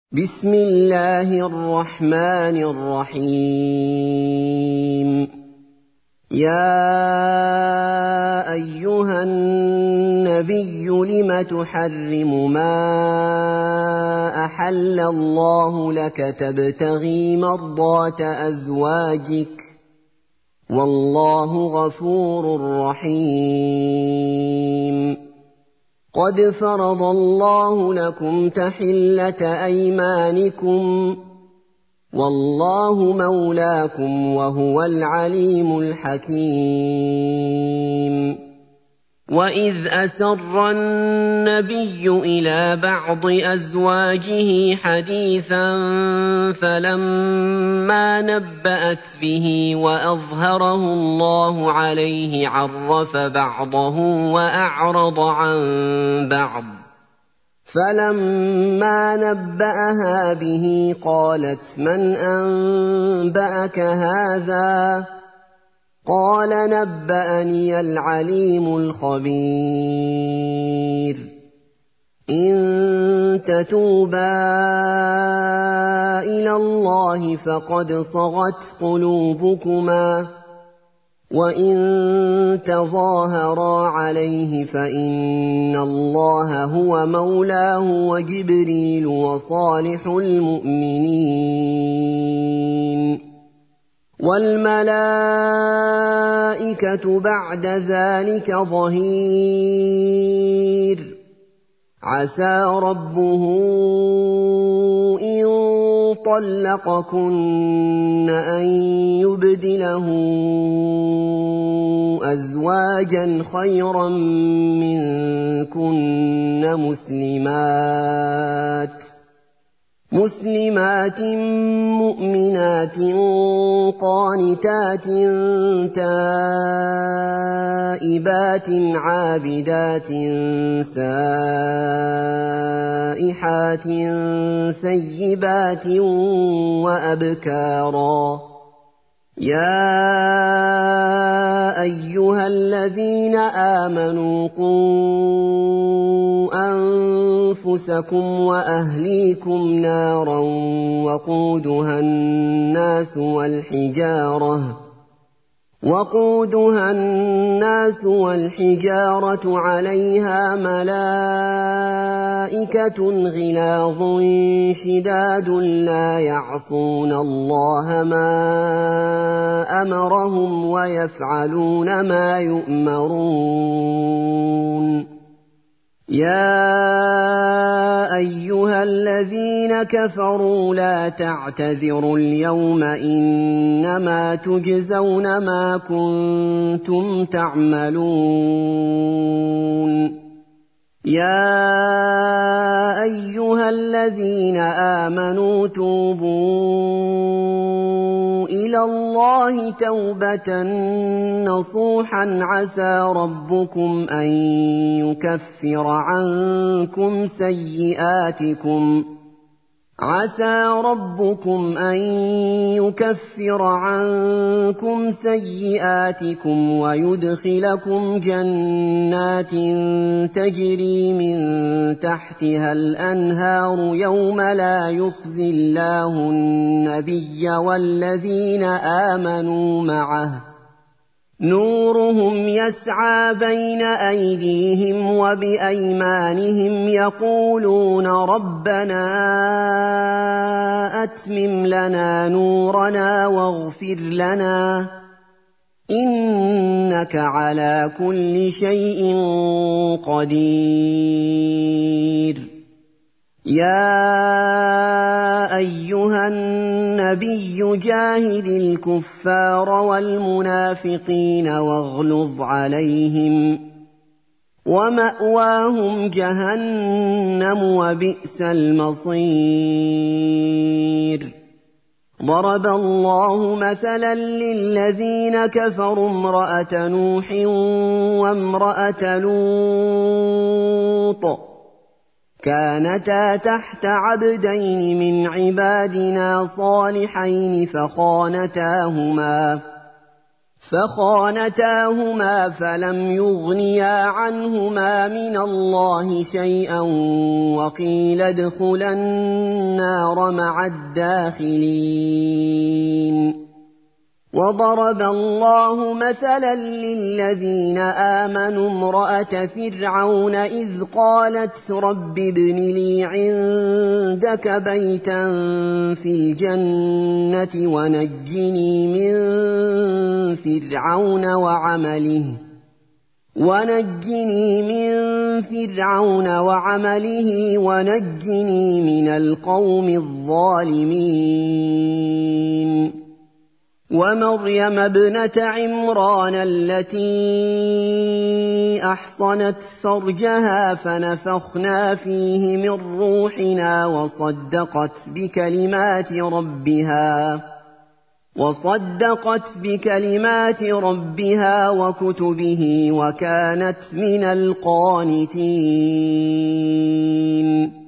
بسم الله الرحمن الرحيم يا أيها النبي لم تحرم ما أحل الله لك تبتغي مرضات أزواجك والله غفور رحيم قد فرض الله لكم تحلة أيمانكم والله مولاكم وهو العليم الحكيم وإذ أسر النبي إلى بعض أزواجه حديثا فلما نبأت به وأظهره الله عليه عرف بعضه وأعرض عن بعض فلما نبأها به قالت من أنبأك هذا قال نبأني العليم الخبير إن تتوبا إلى الله فقد صغت قلوبكما وإن تظاهرا عليه فإن الله هو مولاه وجبريل وصالح المؤمنين والملائكة بعد ذلك ظهير عسى ربه إن طلقكن أن يبدله أزواجا خيرا منكن مسلمات مؤمنات قانتات تائبات عابدات سائحات ثيبات وأبكارا يا أيها الذين آمنوا قوا أنفسكم وأهليكم نارا وقودها الناس والحجارة عليها ملائكة غلاظ شداد لا يعصون الله ما أمرهم ويفعلون ما يؤمرون يا أيها الذين كفروا لا تعتذروا اليوم إنما تجزون ما كنتم تعملون يا أيها الذين آمنوا توبوا إلى الله توبة نصوحا عسى ربكم أن يكفر عنكم سيئاتكم ويدخلكم جنات تجري من تحتها الأنهار يوم لا يخزي الله النبي والذين آمنوا معه نورهم يسعى بين أيديهم وبأيمانهم يقولون ربنا أتمم لنا نورنا واغفر لنا إنك على كل شيء قدير يا أيها النبي جاهد الكفار والمنافقين واغلظ عليهم ومأواهم جهنم وبئس المصير ضرب الله مثلا للذين كفروا امرأة نوح وامرأة لوط كانتا تحت عبدين من عبادنا صالحين فخانتاهما فلم يغنيا عنهما من الله شيئا وقيل ادخلا النار مع الداخلين. وضرب الله مثلا للذين آمنوا امرأة فرعون إذ قالت رب ابن لي عندك بيتا في الجنة ونجني من فرعون وعمله ونجني من القوم الظالمين. ومريم ابنة عمران التي أحصنت فرجها فنفخنا فيه من روحنا وصدقت بكلمات ربها وكتبه وكانت من القانتين.